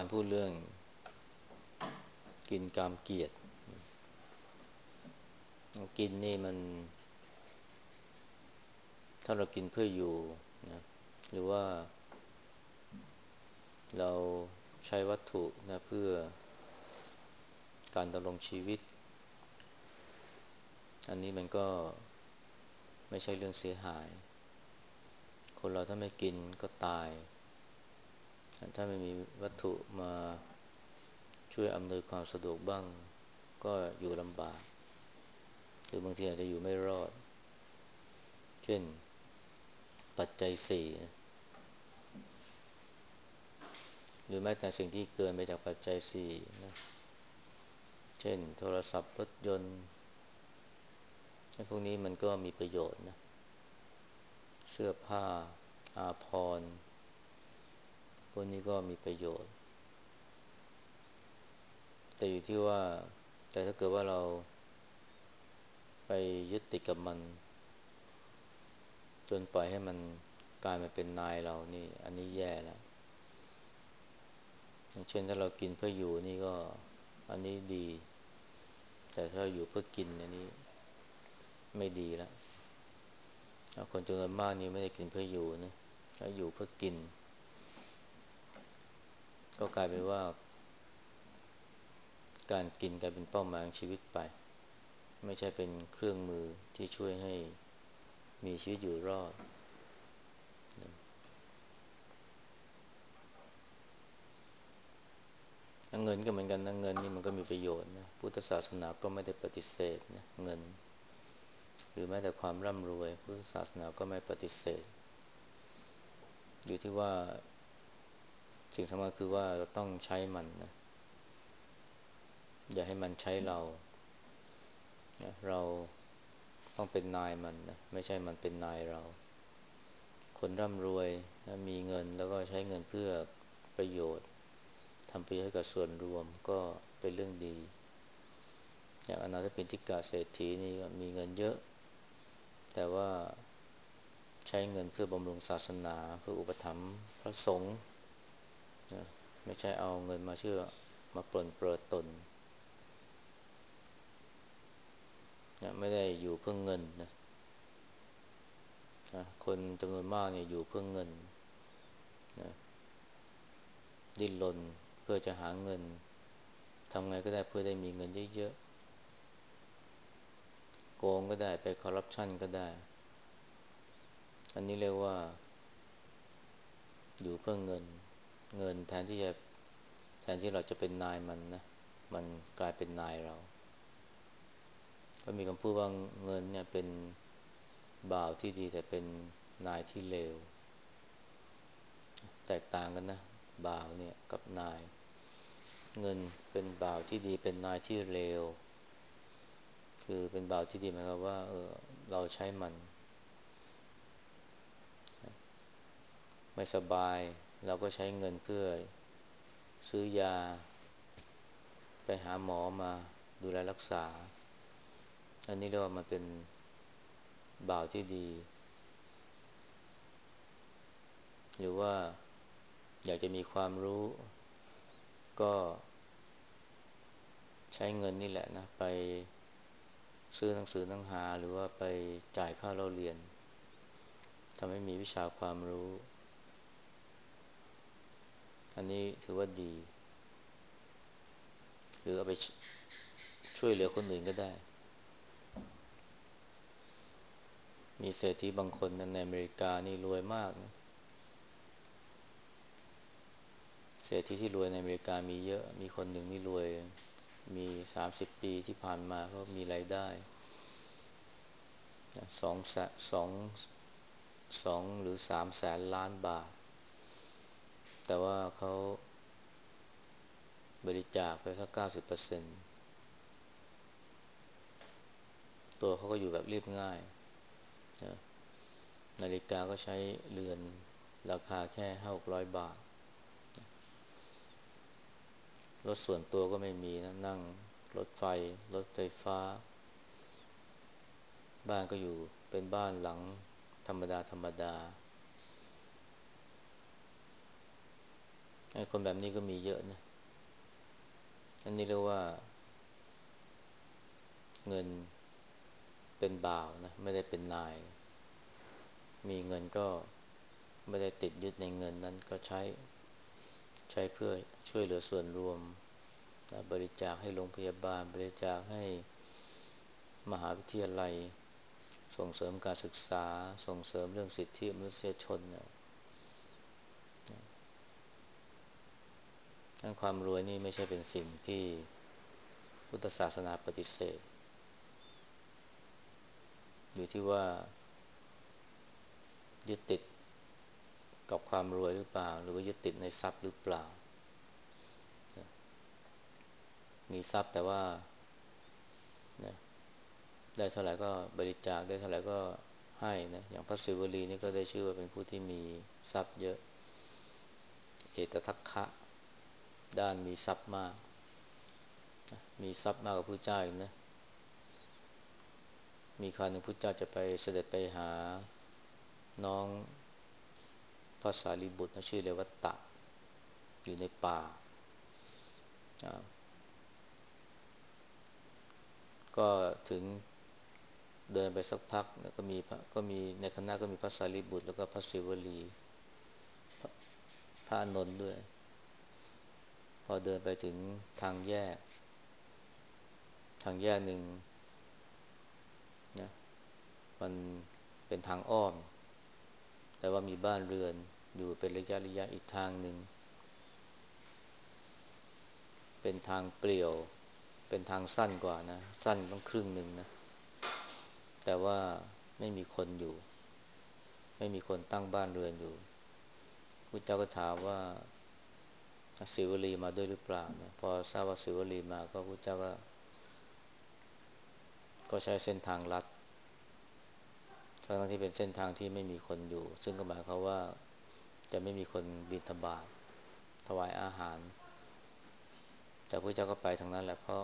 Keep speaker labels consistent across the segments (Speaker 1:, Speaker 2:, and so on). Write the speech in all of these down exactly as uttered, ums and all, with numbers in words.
Speaker 1: พูดเรื่องกินกามเกียรติกินนี่มันถ้าเรากินเพื่ออยู่นะหรือว่าเราใช้วัตถุนะเพื่อการดำรงชีวิตอันนี้มันก็ไม่ใช่เรื่องเสียหายคนเราถ้าไม่กินก็ตายถ้าไม่มีวัตถุมาช่วยอำนวยความสะดวกบ้างก็อยู่ลำบากหรือบางทีอาจจะอยู่ไม่รอดเช่นปัจจัยสี่หรือแม้แต่สิ่งที่เกินไปจากปัจจัยสี่นะเช่นโทรศัพท์รถยนต์พวกนี้มันก็มีประโยชน์นะเสื้อผ้าอาภรณ์พวกนี้ก็มีประโยชน์แต่อยู่ที่ว่าแต่ถ้าเกิดว่าเราไปยึดติดกับมันจนปล่อยให้มันกลายมาเป็นนายเรานี่อันนี้แย่แล้วอย่างเช่นถ้าเรากินเพื่ออยู่นี่ก็อันนี้ดีแต่ถ้าอยู่เพื่อกินอันนี้ไม่ดีแล้วคนจำนวนมากนี่ไม่ได้กินเพื่ออยู่นะถ้าอยู่เพื่อกินก็กลายเป็นว่าการกินกลายเป็นเป้าหมายของชีวิตไปไม่ใช่เป็นเครื่องมือที่ช่วยให้มีชีวิตอยู่รอดเงินก็เหมือนกันนะเงินนี่มันก็มีประโยชน์นะพุทธศาสนาก็ไม่ได้ปฏิเสธนะเงินหรือแม้แต่ความร่ำรวยพุทธศาสนาก็ไม่ปฏิเสธอยู่ที่ว่าสิ่งสำคัญคือว่าเราต้องใช้มันนะอย่าให้มันใช้เราเราต้องเป็นนายมันนะไม่ใช่มันเป็นนายเราคนร่ำรวยนะมีเงินแล้วก็ใช้เงินเพื่อประโยชน์ทำประโยชน์ให้กับส่วนรวมก็เป็นเรื่องดีอย่างอนาถปิณฑิกาเศรษฐีนี่มีเงินเยอะแต่ว่าใช้เงินเพื่อบำรุงศาสนาเพื่ออุปถัมภ์พระสงฆ์นะไม่ใช่เอาเงินมาเชื่อมาปลนเปื้อตนนะไม่ได้อยู่เพื่อเงินนะนะคนจำนวนมากเนี่ยอยู่เพื่อเงินนะดิ้นรนเพื่อจะหาเงินทำไงก็ได้เพื่อได้มีเงินเยอะๆโกงก็ได้ไปคอร์รัปชันก็ได้อันนี้เรียกว่าอยู่เพื่อเงินเงินแทนที่จะแทนที่เราจะเป็นนายมันนะมันกลายเป็นนายเราก็มีคำพูดว่าเงินเนี่ยเป็นบ่าวที่ดีแต่เป็นนายที่เลวแตกต่างกันนะบ่าวเนี่ยกับนายเงินเป็นบ่าวที่ดีเป็นนายที่เลวคือเป็นบ่าวที่ดีหมายความว่าเออเราใช้มันไม่สบายเราก็ใช้เงินเพื่อซื้อยาไปหาหมอมาดูแลรักษาอันนี้เรียกว่ามันเป็นบ่าวที่ดีหรือว่าอยากจะมีความรู้ก็ใช้เงินนี่แหละนะไปซื้อหนังสือหนังหาหรือว่าไปจ่ายค่าเราเรียนทำให้มีวิชาความรู้อันนี้ถือว่าดีหรือเอาไปช่วยเหลือคนอื่นก็ได้มีเศรษฐีบางคนนะในอเมริกานี่รวยมากนะเศรษฐีที่รวยในอเมริกามีเยอะมีคนหนึ่งนี่รวยมีสามสิบปีที่ผ่านมาก็มีรายได้สองแสนสองสองหรือสามแสนล้านบาทแต่ว่าเขาบริจาคไปสักเก้าสิบเปอร์เซ็นต์ตัวเขาก็อยู่แบบเรียบง่ายนะนาฬิกาก็ใช้เรือนราคาแค่ห้าหกร้อยบาทรถส่วนตัวก็ไม่มีนะนั่งรถไฟรถไฟฟ้าบ้านก็อยู่เป็นบ้านหลังธรรมดาธรรมดาไอ้คนแบบนี้ก็มีเยอะนะอันนี้เรียกว่าเงินเป็นบ่าวนะไม่ได้เป็นนายมีเงินก็ไม่ได้ติดยึดในเงินนั้นก็ใช้ใช้เพื่อช่วยเหลือส่วนรวมนะบริจาคให้โรงพยาบาลบริจาคให้มหาวิทยาลัยส่งเสริมการศึกษาส่งเสริมเรื่องสิทธิมนุษยชนนะทั้งความรวยนี่ไม่ใช่เป็นสิ่งที่พุทธศาสนาปฏิเสธอยู่ที่ว่ายึดติดกับความรวยหรือเปล่าหรือว่ายึดติดในทรัพย์หรือเปล่ามีทรัพย์แต่ว่านะได้เท่าไหร่ก็บริจาคได้เท่าไหร่ก็ให้นะอย่างพระศิวลีนี่ก็ได้ชื่อว่าเป็นผู้ที่มีทรัพย์เยอะเอตทัคคะด้านมีทรัพย์มากมีทรัพย์มากกว่าพระเจ้าอีกนะมีคราวหนึ่งพระเจ้าจะไปเสด็จไปหาน้องพระสารีบุตรนะชื่อเรวัตตะอยู่ในป่าก็ถึงเดินไปสักพักแล้วก็มีก็มีในคณะก็มีพระสารีบุตรแล้วก็พระศิวลีพระอานนท์ด้วยพอเดินไปถึงทางแยกทางแยกหนึ่งนะมันเป็นทางอ้อมแต่ว่ามีบ้านเรือนอยู่เป็นระยะระยะอีกทางหนึ่งเป็นทางเปลี่ยวเป็นทางสั้นกว่านะสั้นต้องครึ่งหนึ่งนะแต่ว่าไม่มีคนอยู่ไม่มีคนตั้งบ้านเรือนอยู่พุทธเจ้าก็ถามว่าศิวลีมาด้วยหรือเปล่านะพอทราบว่าศิวลีมาก็พุทธเจ้าก็ก็ใช้เส้นทางลัดทั้งที่เป็นเส้นทางที่ไม่มีคนอยู่ซึ่งก็หมายความว่าจะไม่มีคนบิณฑบาตถวายอาหารแต่พระเจ้าก็ไปทางนั้นแหละเพราะ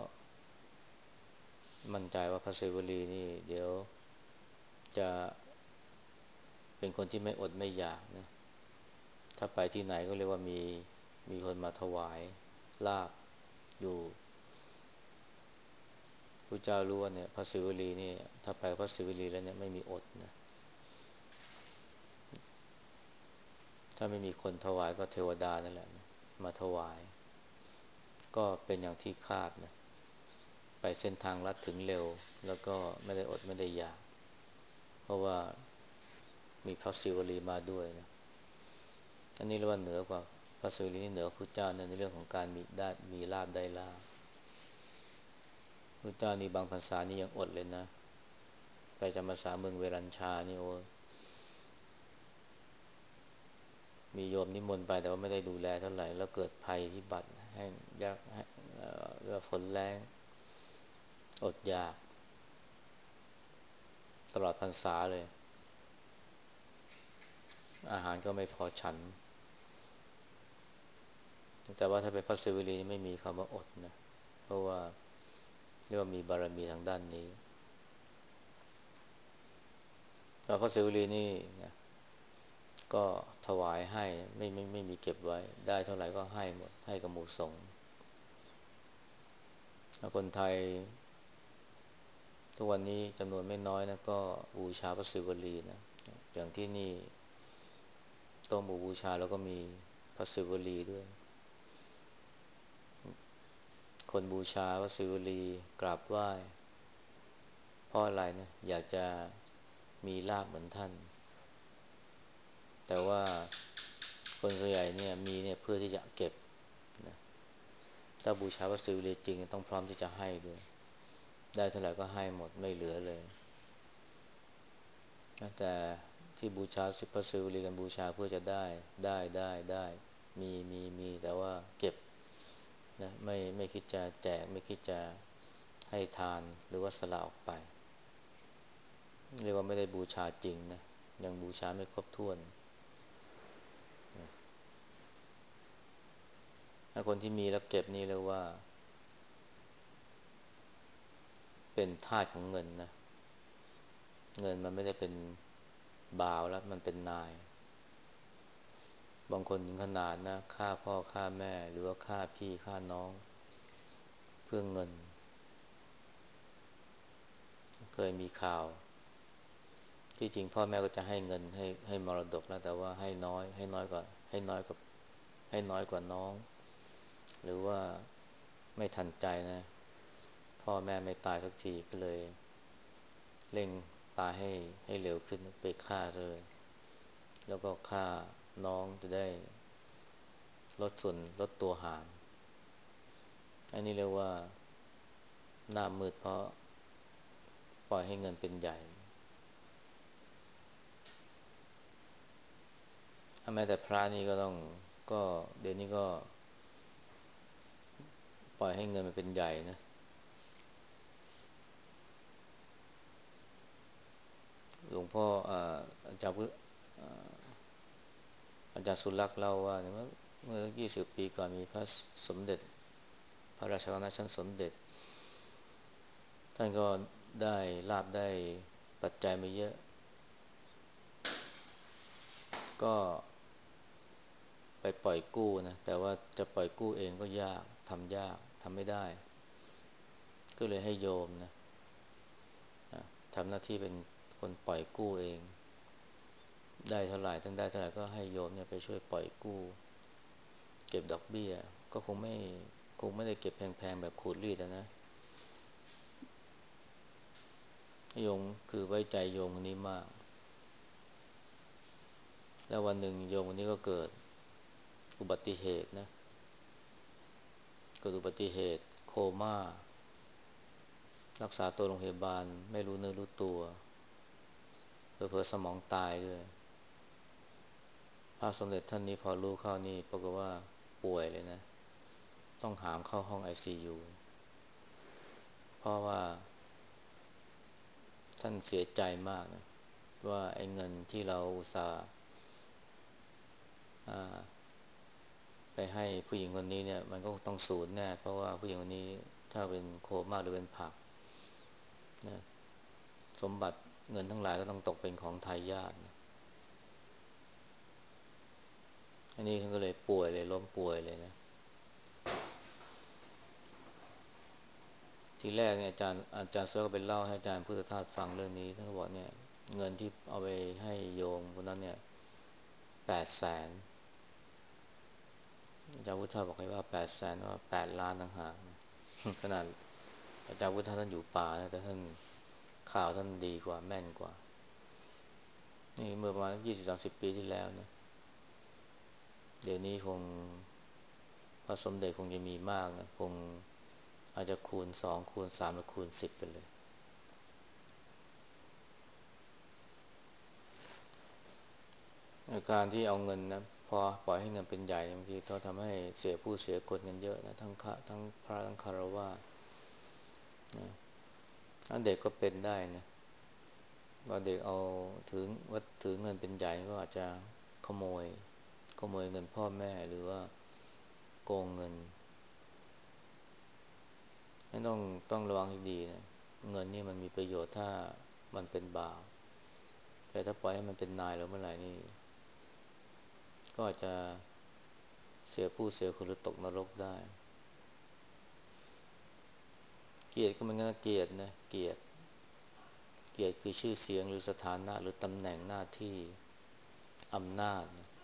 Speaker 1: มั่นใจว่าพระศิวลีนี่เดี๋ยวจะเป็นคนที่ไม่อดไม่อยากนะถ้าไปที่ไหนก็เรียกว่ามีมีคนมาถวายลาบอยู่พระเจ้ารู้ว่าเนี่ยพระศิวลีนี่ถ้าไปพระศิวลีแล้วเนี่ยไม่มีอดนะถ้าไม่มีคนถวายก็เทวดานั่นแหละนะมาถวายก็เป็นอย่างที่คาดนะไปเส้นทางลัดถึงเร็วแล้วก็ไม่ได้อดไม่ได้อยากเพราะว่ามีพระศิวลีมาด้วยนะอันนี้เรียกว่าเหนือกว่าพระศิวลีนี่เหนือพระเจ้าในเรื่องของการมีได้มีลาภได้ลาภพระเจ้านี่บางพรรษานี่ยังอดเลยนะไปจำพรรษาเมืองเวรัญชานี่โอ้มีโยมนิมนต์ไปแต่ว่าไม่ได้ดูแลเท่าไหร่แล้วเกิดภัยพิบัติแห้งยากเรือฝนแรงอดอยากตลอดพรรษาเลยอาหารก็ไม่พอฉันแต่ว่าถ้าเป็นพระศิวลีนี่ไม่มีคำว่าอดนะเพราะว่าเรียกว่ามีบารมีทางด้านนี้แล้วพระศิวลีนี่นะก็ถวายให้ไม่ไม่ไม่มีเก็บไว้ได้เท่าไหร่ก็ให้หมดให้กับหมู่สงฆ์คนไทยทุกวันนี้จำนวนไม่น้อยนะก็บูชาพระศิวลีนะอย่างที่นี่โต๊ะหมู่บูชาแล้วก็มีพระศิวลีด้วยคนบูชาพระศิวลีกราบไหว้เพราะอะไรนะอยากจะมีลาภเหมือนท่านแต่ว่าคนส่วนใหญ่เนี่ยมีเนี่ยเพื่อที่จะเก็บนะถ้าบูชาพระศิวลีจริงต้องพร้อมที่จะให้ด้วยได้เท่าไหร่ก็ให้หมดไม่เหลือเลยแต่ที่บูชาสิพระศิวลีกันบูชาเพื่อจะได้ได้ได้ได้มีมีมีแต่ว่าเก็บนะไม่ไม่คิดจะแจกไม่คิดจะให้ทานหรือว่าสละออกไปเรียกว่าไม่ได้บูชาจริงนะยังบูชาไม่ครบถ้วนถ้าคนที่มีแล้วเก็บนี่เรียกว่าเป็นทาสของเงินนะเงินมันไม่ได้เป็นบ่าวแล้วมันเป็นนายบางคนถึงขนาดนะฆ่าพ่อฆ่าแม่หรือว่าฆ่าพี่ฆ่าน้องเพื่อเงินเคยมีข่าวที่จริงพ่อแม่ก็จะให้เงินให้ให้มรดกแล้วแต่ว่าให้น้อยให้น้อยกว่าให้น้อยกว่าให้น้อยกว่าน้องหรือว่าไม่ทันใจนะพ่อแม่ไม่ตายสักทีก็เลยเร่งตายให้ให้เร็วขึ้นไปฆ่าเลยแล้วก็ฆ่าน้องจะได้ลดส่วนลดตัวห่างอันนี้เรียกว่าหน้ามืดเพราะปล่อยให้เงินเป็นใหญ่ถ้าแม้แต่พระนี่ก็ต้องก็เดี๋ยวนี้ก็ปล่อยให้เงินมันเป็นใหญ่นะหลวงพ่ออ่าอาจารย์พุอ่าอาจารย์สุรักษ์เล่าว่าเมื่อเมื่อยี่สิบปีก่อนมีพระสมเด็จพระราชคณะชั้นสมเด็จท่านก็ได้ลาภได้ปัจจัยมาเยอะก็ไปปล่อยกู้นะแต่ว่าจะปล่อยกู้เองก็ยากทำยากทำไม่ได้ก็เลยให้โยมนะทำหน้าที่เป็นคนปล่อยกู้เองได้เท่าไหร่ท่านได้เท่าไหร่ก็ให้โยมเนี่ยไปช่วยปล่อยกู้เก็บดอกเบี้ยก็คงไม่คงไม่ได้เก็บแพงๆแบบขูดรีดนะโยมคือไว้ใจโยมคนนี้มากแล้ววันหนึ่งโยมคนนี้ก็เกิดอุบัติเหตุนะเกิดอุบัติเหตุโคม่ารักษาตัวโรงพยาบาลไม่รู้เนื้อรู้ตัวเผลอๆสมองตายด้วยพระสมเด็จท่านนี้พอรู้เข้านี่ปรากฏว่าป่วยเลยนะต้องหามเข้าห้อง ไอ ซี ยู เพราะว่าท่านเสียใจมากนะว่าไอ้เงินที่เราอุตส่าห์ไปให้ผู้หญิงคนนี้เนี่ยมันก็ต้องสูญแน่เพราะว่าผู้หญิงคนนี้ถ้าเป็นโคม่าหรือเป็นผักนะสมบัติเงินทั้งหลายก็ต้องตกเป็นของทายาทนะอันนี้ท่านก็เลยป่วยเลยล้มป่วยเลยนะทีแรกเนี่ยอาจารย์อาจารย์เสือก็ไปเล่าให้อาจารย์พุทธทาสฟังเรื่องนี้ท่านก็บอกเนี่ยเงินที่เอาไปให้โยมคนนั้นเนี่ยแปดแสนอาจารย์พุทธทาสบอกให้ว่าแปดแสนว่าแปดล้านต่างหากนะขนาดอาจารย์พุทธทาสท่านอยู่ป่านะแต่ท่านข่าวท่านดีกว่าแม่นกว่านี่เมื่อประมาณยี่สิบสามสิบปีที่แล้วนะเดี๋ยวนี้คงพระสมเด็จคงจะมีมากนะคงอาจจะคูณสองคูณสามหรือคูณสิบไปเลยการที่เอาเงินนะพอปล่อยให้เงินเป็นใหญ่บางทีเขาทำให้เสียผู้เสียคนกันเยอะนะทั้งพระทั้งพระทั้งคฤหัสถ์นะถ้าเด็กก็เป็นได้นะว่าเด็กเอาถือว่าถือเงินเป็นใหญ่ก็อาจจะขโมยขโมยเงินพ่อแม่หรือว่าโกงเงินไม่ต้องต้องระวังให้ดีนะเงินนี่มันมีประโยชน์ถ้ามันเป็นบ่าวแต่ถ้าปล่อยให้มันเป็นนายแล้วเมื่อไหร่นี่ก็อาจจะเสียผู้เสียคนหรือตกนรกได้เกียรติก็มันก็เกียรตินะเกียรติเกียรติคือชื่อเสียงหรือสถานะหรือตำแหน่งหน้าที่อำนาจนะ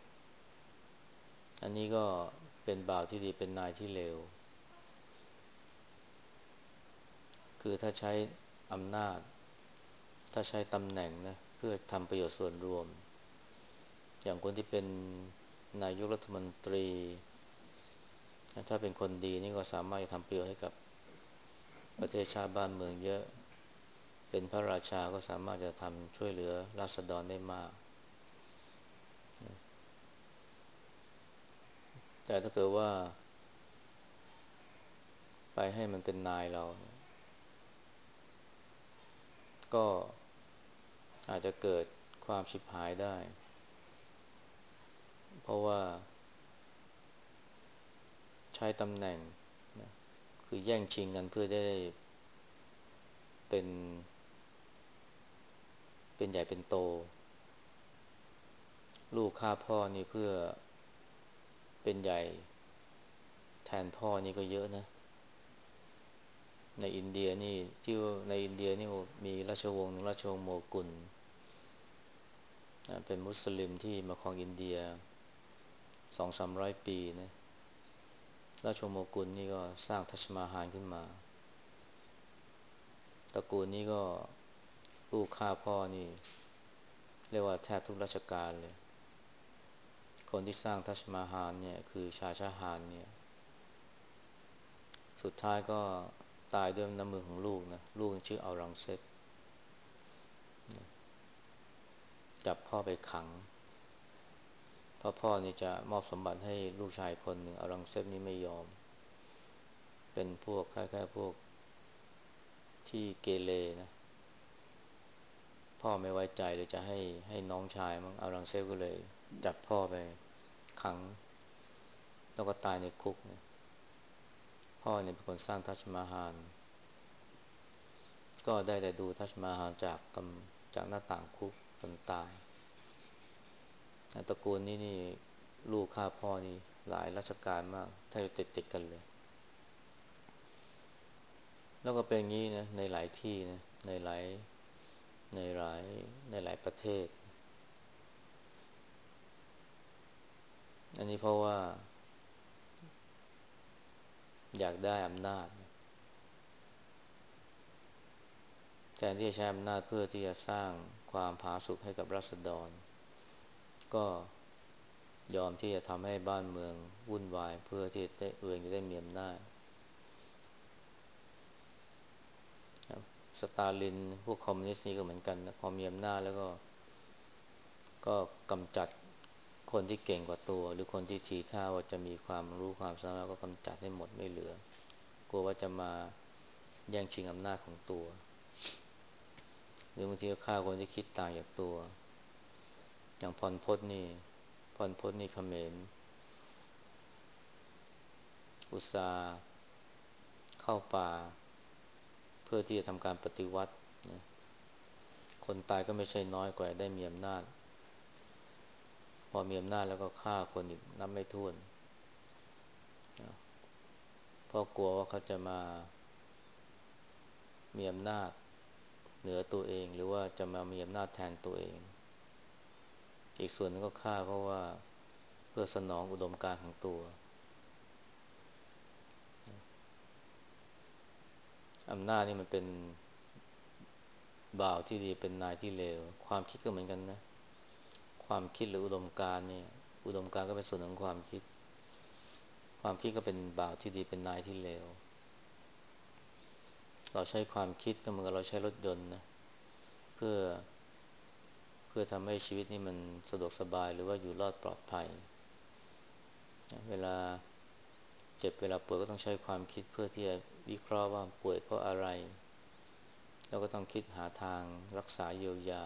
Speaker 1: อันนี้ก็เป็นบ่าวที่ดีเป็นนายที่เลวคือถ้าใช้อำนาจถ้าใช้ตำแหน่งนะเพื่อทำประโยชน์ส่วนรวมอย่างคนที่เป็นนายกรัฐมนตรีถ้าเป็นคนดีนี่ก็สามารถจะทำประโยชน์ให้กับประเทศชาติบ้านเมืองเยอะเป็นพระราชาก็สามารถจะทำช่วยเหลือราษฎรได้มากแต่ถ้าเกิดว่าไปให้มันเป็นนายเราก็อาจจะเกิดความฉิบหายได้เพราะว่าใช้ตำแหน่งนะคือแย่งชิงกันเพื่อได้เป็นเป็นใหญ่เป็นโตลูกฆ่าพ่อนี่เพื่อเป็นใหญ่แทนพ่อนี่ก็เยอะนะในอินเดียนี่ที่ในอินเดียนี่มีราชวงศ์หนึ่งราชวงศ์โมกุลนะเป็นมุสลิมที่มาครองอินเดียสองสามร้อยปีนะราชวงศ์โมกุลนี่ก็สร้างทัชมาฮาลขึ้นมาตระกูลนี้ก็ลูกฆ่าพ่อนี่เรียกว่าแทบทุกราชการเลยคนที่สร้างทัชมาฮาลเนี่ยคือชาชาฮานเนี่ยสุดท้ายก็ตายด้วยน้ำมือของลูกนะลูกชื่ออัลรังเซบจับพ่อไปขังเพราะพ่อนี่จะมอบสมบัติให้ลูกชายคนหนึ่งอัลรังเซบนี่ไม่ยอมเป็นพวกคล้ายๆพวกที่เกเรนะพ่อไม่ไว้ใจเลยจะให้ให้น้องชายมั้งอัลรังเซบก็เลยจับพ่อไปขังแล้วก็ตายในคุกเนี่ยพ่อเนี่ยเป็นคนสร้างทัชมาฮาลก็ได้แต่ดูทัชมาฮาลจากกำจากหน้าต่างคุกจนตายตระกูลนี้นี่ลูกฆ่าพ่อนี่หลายราชการมากถ้าอยู่ติดติดกันเลยแล้วก็เป็นอย่างนี้นะในหลายที่นะในหลายในหลายในหลายประเทศอันนี้เพราะว่าอยากได้อำนาจแทนที่จะใช้อำนาจเพื่อที่จะสร้างความผาสุกให้กับราษฎรก็ยอมที่จะทำให้บ้านเมืองวุ่นวายเพื่อที่ตัวเองจะได้มีอำนาจสตาลินพวกคอมมิวนิสต์นี่ก็เหมือนกันนะพอมีอำนาจแล้วก็ก็กำจัดคนที่เก่งกว่าตัวหรือคนที่ทีท่าว่าจะมีความรู้ความสามารถก็กำจัดให้หมดไม่เหลือกลัวว่าจะมาแย่งชิงอำนาจของตัวหรือบางทีก็ฆ่าคนที่คิดต่างจากตัวอย่างพลพตนี่พลพตนี่เขมรอุตสาห์เข้าป่าเพื่อที่จะทำการปฏิวัตินะคนตายก็ไม่ใช่น้อยกว่าได้มีอำนาจพอมีอำนาจแล้วก็ฆ่าคนอีกนับไม่ถ้วนนะเพราะกลัวว่าเขาจะมามีอำนาจเหนือตัวเองหรือว่าจะมามีอำนาจแทนตัวเองอีกส่วนนึงก็ฆ่าเพราะว่าเพื่อสนองอุดมการณ์ของตัวอำนาจนี่มันเป็นบ่าวที่ดีเป็นนายที่เลวความคิดก็เหมือนกันนะความคิดหรืออุดมการณ์เนี่ยอุดมการณ์ก็เป็นส่วนของความคิดความคิดก็เป็นบ่าวที่ดีเป็นนายที่เลวเราใช้ความคิดก็เหมือนกับเราใช้รถยนต์นะเพื่อเพื่อทำให้ชีวิตนี้มันสะดวกสบายหรือว่าอยู่รอดปลอดภัยเวลาเจ็บเวลาป่วยก็ต้องใช้ความคิดเพื่อที่จะวิเคราะห์ว่าป่วยเพราะอะไรแล้วก็ต้องคิดหาทางรักษาเยียวยา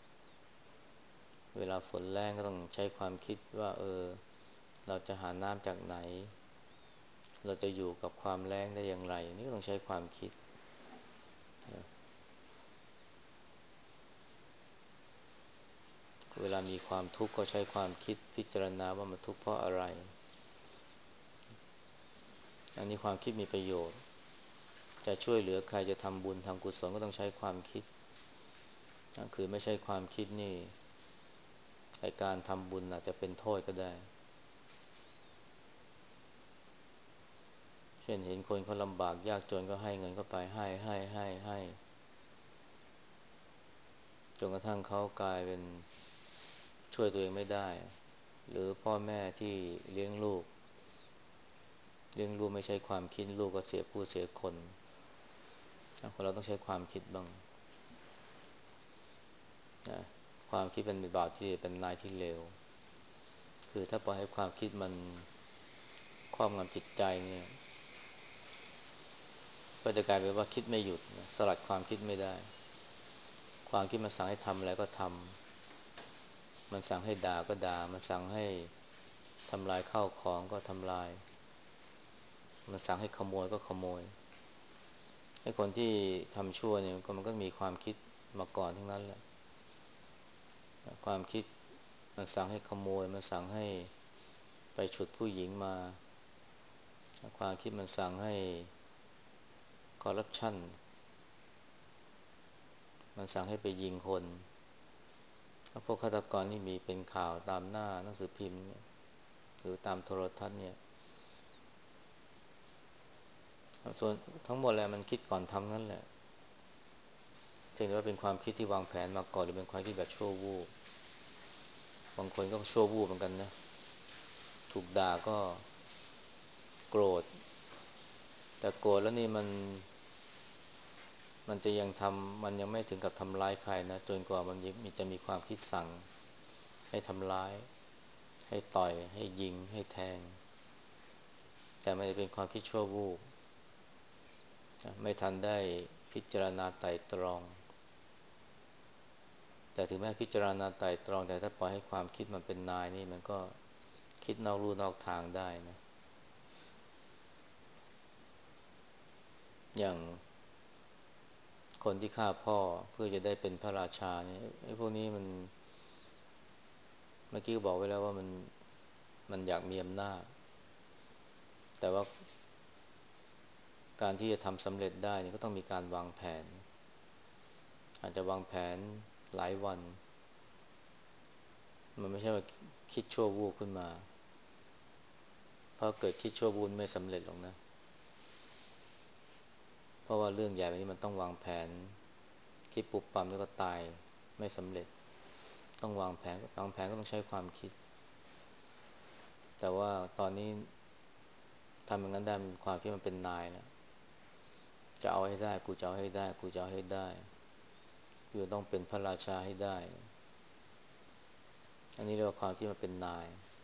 Speaker 1: เวลาฝนแรงก็ต้องใช้ความคิดว่าเออเราจะหาน้ำจากไหนเราจะอยู่กับความแล้งได้อย่างไรนี่ก็ต้องใช้ความคิดเวลามีความทุกข์ก็ใช้ความคิดพิจารณาว่ามันทุกข์เพราะอะไรอันนี้ความคิดมีประโยชน์จะช่วยเหลือใครจะทำบุญทำกุศลก็ต้องใช้ความคิดคือไม่ใช่ความคิดนี่ไอ้การทำบุญอาจจะเป็นโทษก็ได้เช่นเห็นคนเขาลำบากยากจนก็ให้เงินเข้าไปให้ให้ให้ให้จนกระทั่งเขากลายเป็นช่วยตัวเองไม่ได้หรือพ่อแม่ที่เลี้ยงลูกเลี้ยงลูกไม่ใช่ความคิดลูกก็เสียผู้เสียคนคนเราต้องใช้ความคิดบ้างนะความคิดเป็นบาปที่เป็นนายที่เลวคือถ้าปล่อยให้ความคิดมันครอบงำจิตใจเนี่ยก็จะกลายเป็นว่าคิดไม่หยุดนะสลัดความคิดไม่ได้ความคิดมันสั่งให้ทำอะไรก็ทำมันสั่งให้ด่าก็ด่ามันสั่งให้ทำลายข้าวของก็ทำลายมันสั่งให้ขโมยก็ขโมยไอ้คนที่ทำชั่วเนี่ยมันก็มีความคิดมาก่อนทั้งนั้นแหละความคิดมันสั่งให้ขโมยมันสั่งให้ไปฉุดผู้หญิงมาความคิดมันสั่งให้คอร์รัปชันมันสั่งให้ไปยิงคนพวกฆาตกรที่มีเป็นข่าวตามหน้าหนังสือพิมพ์เนี่ยหรือตามโทรทัศน์เนี่ยส่วนทั้งหมดแหละมันคิดก่อนทำนั่นแหละเพียงแต่ว่าเป็นความคิดที่วางแผนมาก่อนหรือเป็นความคิดแบบชั่ววูบบางคนก็ชั่ววูบเหมือนกันนะถูกด่าก็โกรธแต่โกรธแล้วนี่มันมันจะยังทำมันยังไม่ถึงกับทำร้ายใครนะจนกว่ามันมีจะมีความคิดสั่งให้ทำร้ายให้ต่อยให้ยิงให้แทงแต่มันจะเป็นความคิดชั่ววูบไม่ทันได้พิจารณาไตร่ตรองแต่ถึงแม้พิจารณาไตร่ตรองแต่ถ้าปล่อยให้ความคิดมันเป็นนายนี่มันก็คิดนอกลู่นอกทางได้นะอย่างคนที่ฆ่าพ่อเพื่อจะได้เป็นพระราชาเนี่ยไอ้พวกนี้มันเมื่อกี้ก็บอกไว้แล้วว่ามันมันอยากมีอำนาจแต่ว่าการที่จะทำสำเร็จได้นี่ก็ต้องมีการวางแผนอาจจะวางแผนหลายวันมันไม่ใช่ว่าคิดชั่ววูบขึ้นมาเพราะเกิดคิดชั่ววูบไม่สำเร็จหรอกนะเพราะว่าเรื่องใหญ่แบบนี้มันต้องวางแผนคิดปุบปับแล้วก็ตายไม่สำเร็จต้องวางแผนวางแผนก็ต้องใช้ความคิดแต่ว่าตอนนี้ทำอย่างนั้นได้ความคิดมันเป็นนายแล้วจะเอาให้ได้กูจะเอาให้ได้กูจะเอาให้ได้กูต้องเป็นพระราชาให้ได้อันนี้เรียกว่าความคิดมันเป็นนาย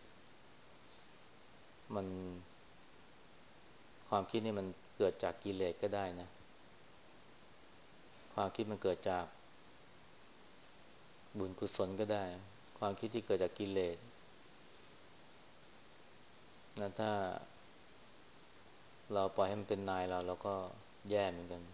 Speaker 1: มันความคิดนี่มันเกิดจากกิเลสก็ได้นะความคิดมันเกิดจากบุญกุศลก็ได้ความคิดที่เกิดจากกิเลสนะถ้าเราปล่อยให้มันเป็นนายเราเราก็แย่เหมือนกัน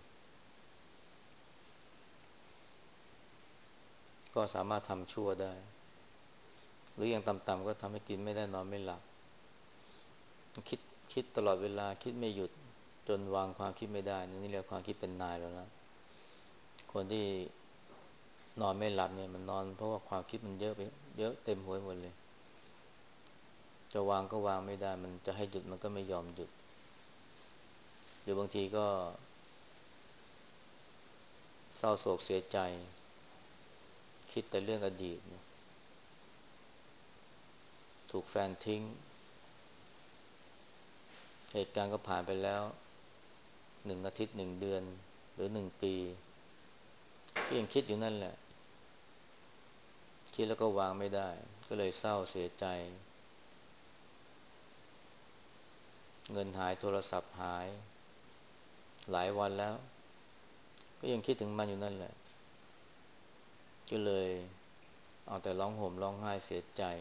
Speaker 1: ก็สามารถทำชั่วได้หรืออย่างต่ำๆก็ทำให้กินไม่ได้นอนไม่หลับคิดคิดตลอดเวลาคิดไม่หยุดจนวางความคิดไม่ได้นี่เรียกความคิดเป็นนายแล้วนะคนที่นอนไม่หลับเนี่ยมันนอนเพราะว่าความคิดมันเยอะไปเยอะเต็มหัวหมดเลยจะวางก็วางไม่ได้มันจะให้หยุดมันก็ไม่ยอมหยุดหรือบางทีก็เศร้าโศกเสียใจคิดแต่เรื่องอดีตถูกแฟนทิ้งเหตุการณ์ก็ผ่านไปแล้วหนึ่งอาทิตย์หนึ่งเดือนหรือหนึ่งปีก็ยังคิดอยู่นั่นแหละคิดแล้วก็วางไม่ได้ก็เลยเศร้าเสียใจเงินหายโทรศัพท์หายหลายวันแล้วก็ยังคิดถึงมันอยู่นั่นแหละก็เลยเอาแต่ร้องห่มร้องไห้เสียใจ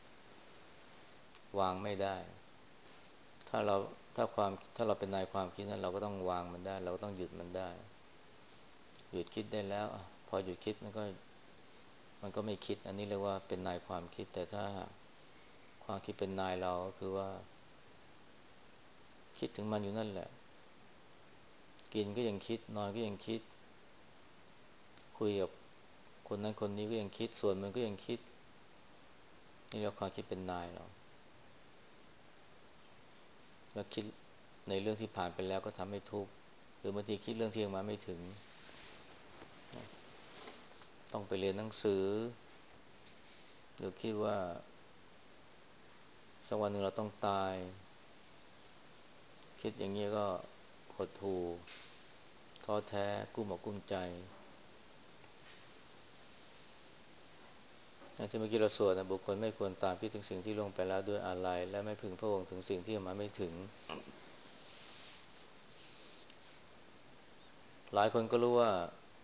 Speaker 1: วางไม่ได้ถ้าเราถ้าความถ้าเราเป็นนายความคิดนั้นเราก็ต้องวางมันได้เราก็ต้องหยุดมันได้หยุดคิดได้แล้วพอหยุดคิดมันก็มันก็ไม่คิดอันนี้เรียกว่าเป็นนายความคิดแต่ถ้าความคิดเป็นนายเราก็คือว่าคิดถึงมันอยู่นั่นแหละกินก็ยังคิดนอนก็ยังคิดคุยกับคนนั้นคนนี้ก็ยังคิดส่วนมันก็ยังคิดนี่เรียกความคิดเป็นนายเราแล้วคิดในเรื่องที่ผ่านไปแล้วก็ทำให้ทุกข์หรือบางทีคิดเรื่องที่ยังมาไม่ถึงต้องไปเรียนหนังสือหรือคิดว่าสักวันหนึ่งเราต้องตายคิดอย่างนี้ก็หดหู่ท้อแท้กุ้มอกกุ้มใจที่เมื่อกี้เราสวดนะบุคคลไม่ควรตามคิดถึงสิ่งที่ล่วงไปแล้วด้วยอาลัยและไม่พึงพระวงถึงสิ่งที่ยังมาไม่ถึงหลายคนก็รู้ว่า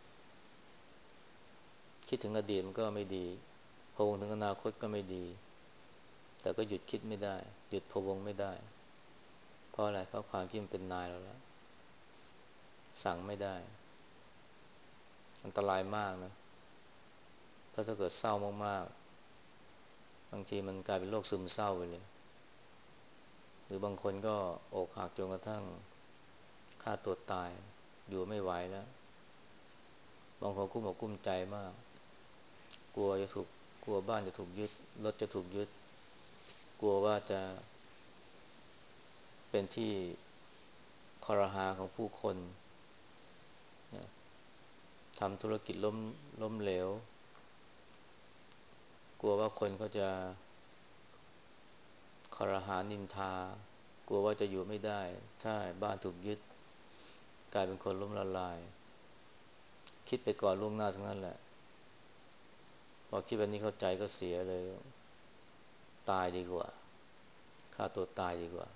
Speaker 1: คิดถึงอดีตมันก็ไม่ดีพะวงถึงอนาคตก็ไม่ดีแต่ก็หยุดคิดไม่ได้หยุดพะวงไม่ได้เพราะอะไรเพราะความคิดมันเป็นนายเราแล้วสั่งไม่ได้อันตรายมากนะถ้าถ้าเกิดเศร้ามากบางทีมันกลายเป็นโรคซึมเศร้าไปเลยหรือบางคนก็อกหักจนกระทั่งฆ่าตัวตายอยู่ไม่ไหวแล้วบางคนกุ้มอกกุ้มใจมากกลัวจะถูกกลัวบ้านจะถูกยึดรถจะถูกยึดกลัวว่าจะเป็นที่คอรหาของผู้คนนะทำธุรกิจล้มล้มเหลวกลัวว่าคนเขาจะคอรหานินทากลัวว่าจะอยู่ไม่ได้ถ้าบ้านถูกยึดกลายเป็นคนล้มละลายคิดไปก่อนล่วงหน้าทั้งนั้นแหละพอคิดแบบนี้เข้าใจก็เสียเลยตายดีกว่าฆ่าตัวตายดีกว่า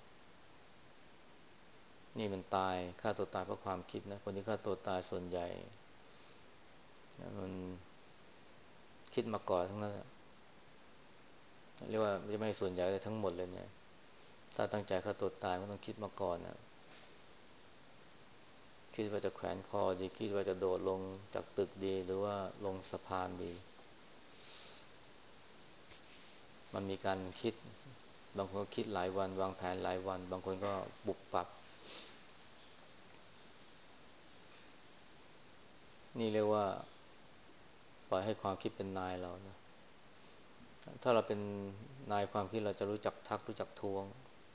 Speaker 1: นี่มันตายฆ่าตัวตายเพราะความคิดนะคนที่ฆ่าตัวตายส่วนใหญ่มันคิดมาก่อนทั้งนั้นเรียกว่าไม่ไม่ส่วนใหญ่เลยทั้งหมดเลยเนี่ยถ้าตั้งใจฆ่าตัวตายก็ต้องคิดมาก่อนนะคิดว่าจะแขวนคอดีคิดว่าจะโดดลงจากตึกดีหรือว่าลงสะพานดีมันมีการคิดบางคนก็คิดหลายวันวางแผนหลายวันบางคนก็ปุบปับนี่เรียกว่าปล่อยให้ความคิดเป็นนายเรานะถ้าเราเป็นนายความคิดเราจะรู้จักทักรู้จักท้วง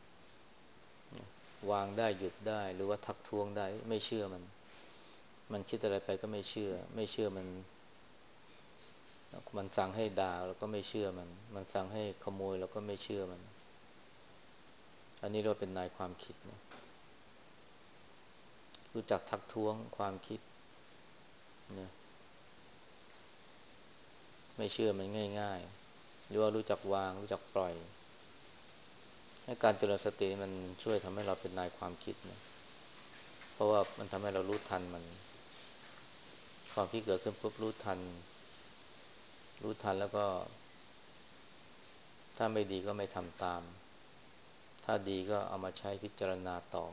Speaker 1: วางได้หยุดได้หรือว่าทักท้วงได้ไม่เชื่อมันมันคิดอะไรไปก็ไม่เชื่อไม่เชื่อมันมันสั่งให้ด่าเราก็ไม่เชื่อมันมันสั่งให้ขโมยเราก็ไม่เชื่อมันอันนี้เราเป็นนายความคิดนะรู้จักทักท้วงความคิดนะไม่เชื่อมันง่ายๆหรือว่ารู้จักวางรู้จักปล่อยให้การเจริญสติมันช่วยทำให้เราเป็นนายความคิดนะเพราะว่ามันทำให้เรารู้ทันมันความคิดเกิดขึ้นปุ๊บรู้ทันรู้ทันแล้วก็ถ้าไม่ดีก็ไม่ทำตามถ้าดีก็เอามาใช้พิจารณาต่อ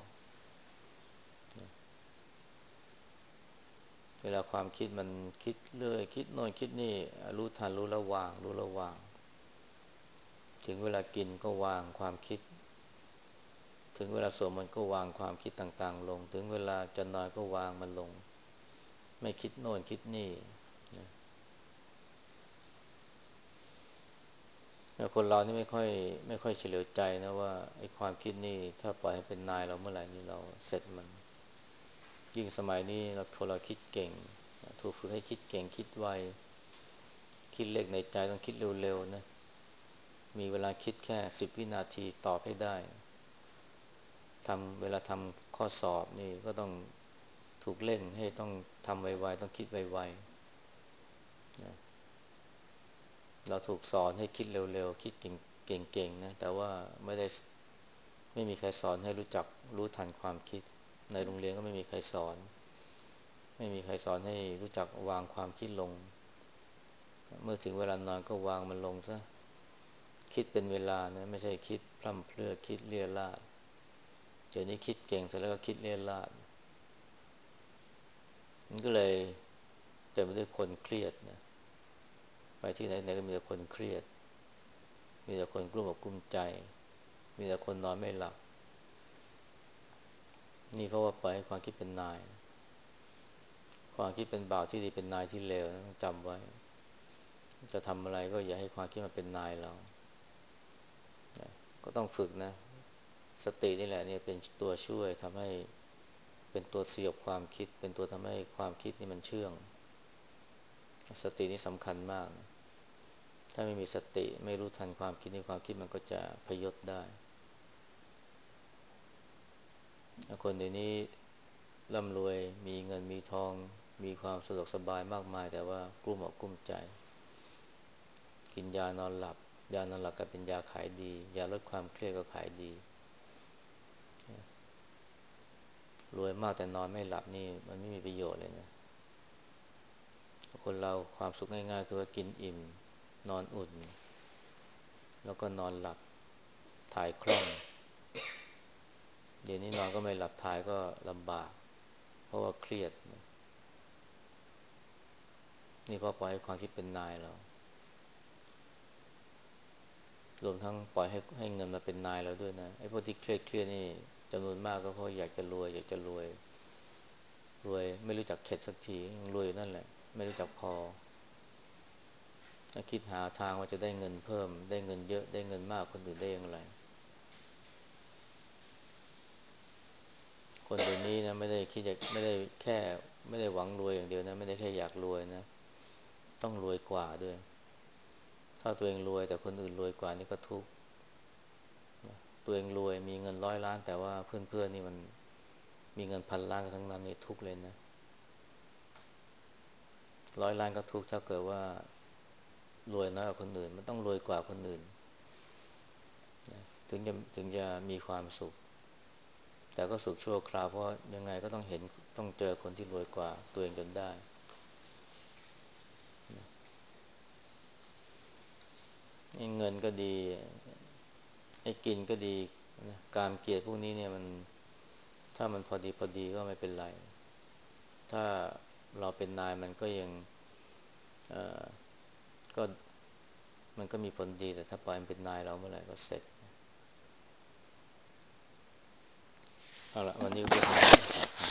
Speaker 1: เวลาความคิดมันคิดเรื่อยคิดโน่นคิดนี่รู้ทันรู้ระวางรู้ระวางถึงเวลากินก็วางความคิดถึงเวลาสวดมนต์ก็วางความคิดต่างๆลงถึงเวลาจะนอนก็วางมันลงไม่คิดโน่นคิดนี่นะคนเรานี่ไม่ค่อยไม่ค่อยเฉลียวใจนะว่าไอ้ความคิดนี่ถ้าปล่อยให้เป็นนายเราเมื่อไหร่นี่เราเสร็จมันยิ่งสมัยนี้เราคนเราคิดเก่งถูกฝึกให้คิดเก่งคิดไวคิดเลขในใจต้องคิดเร็วๆนะมีเวลาคิดแค่สิบวินาทีตอบให้ได้ทำเวลาทำข้อสอบนี่ก็ต้องถูกเร่งให้ต้องทำไวๆต้องคิดไวๆนะเราถูกสอนให้คิดเร็วๆคิดเก่งๆนะแต่ว่าไม่ได้ไม่มีใครสอนให้รู้จักรู้ทันความคิดในโรงเรียนก็ไม่มีใครสอนไม่มีใครสอนให้รู้จักวางความคิดลงเมื่อถึงเวลานอนก็วางมันลงซะคิดเป็นเวลานะไม่ใช่คิดพร่ำเพรื่อคิดเลี่ยราดเดี๋ยวนี้คิดเก่งเสร็จแล้วก็คิดเลี่ยราดมันก็เลยเต็มไปด้วยคนเครียดนะไปที่ไหนไหนก็มีแต่คนเครียดมีแต่คนกลุ้มอกกลุ้มใจมีแต่คนนอนไม่หลับนี่เพราะว่าปล่อยให้ความคิดเป็นนายความคิดเป็นบ่าวที่ดีเป็นนายที่เลวต้องจำไว้จะทำอะไรก็อย่าให้ความคิดมันเป็นนายเราก็ต้องฝึกนะสตินี่แหละเนี่ยเป็นตัวช่วยทำให้เป็นตัวสยบความคิดเป็นตัวทำให้ความคิดนี่มันเชื่องสตินี่สำคัญมากนะถ้าไม่มีสติไม่รู้ทันความคิดนี่ความคิดมันก็จะพยศได้คนเดี๋ยวนี้ร่ำรวยมีเงินมีทองมีความสะดวกสบายมากมายแต่ว่ากลุ้มอกกลุ้มใจกินยานอนหลับยานอนหลับก็เป็นยาขายดียาลดความเครียดก็ขายดีรวยมากแต่นอนไม่หลับนี่มันไม่มีประโยชน์เลยนะคนเราความสุขง่ายๆคือว่ากินอิ่มนอนอุ่นแล้วก็นอนหลับถ่ายคล่องเดี๋ยวนี้นอนก็ไม่หลับถ่ายก็ลำบากเพราะว่าเครียดนี่เพราะปล่อยให้ความคิดเป็นนายเรารวมทั้งปล่อยให้ให้เงินมาเป็นนายเราด้วยนะไอ้พวกที่เครียดเครียดนี่จำนวนมากก็เพราะอยากจะรวยอยากจะรวยรวยไม่รู้จักเข็ดสักทียังรวยอยู่นั่นแหละไม่รู้จักพอคิดหาทางว่าจะได้เงินเพิ่มได้เงินเยอะได้เงินมากคนอื่นได้อย่างไรคนเดี๋ยวนี้นะไม่ได้คิดอยากไม่ได้แค่ไม่ได้หวังรวยอย่างเดียวนะไม่ได้แค่อยากรวยนะต้องรวยกว่าด้วยถ้าตัวเองรวยแต่คนอื่นรวยกว่านี่ก็ทุกข์ตัวเองรวยมีเงินร้อยล้านแต่ว่าเพื่อนๆนี่มันมีเงินพันล้านกันทั้งนั้นนี่ทุกข์เลยนะร้อยล้านก็ทุกข์ถ้าเกิดว่ารวยน้อยกว่าคนอื่นมันต้องรวยกว่าคนอื่นถึงจะถึงจะมีความสุขแต่ก็สุขชั่วคราวเพราะยังไงก็ต้องเห็นต้องเจอคนที่รวยกว่าตัวเองจนได้เงินก็ดีไอ้กินก็ดีนะการเกลียดพวกนี้เนี่ยมันถ้ามันพอดีพอดีก็ไม่เป็นไรถ้าเราเป็นนายมันก็ยังเอ่อก็มันก็มีผลดีแต่ถ้าปล่อยมันเป็นนายเราเมื่อไหร่ก็เสร็จเอาละวันนี้ก็เพียงเท่านี้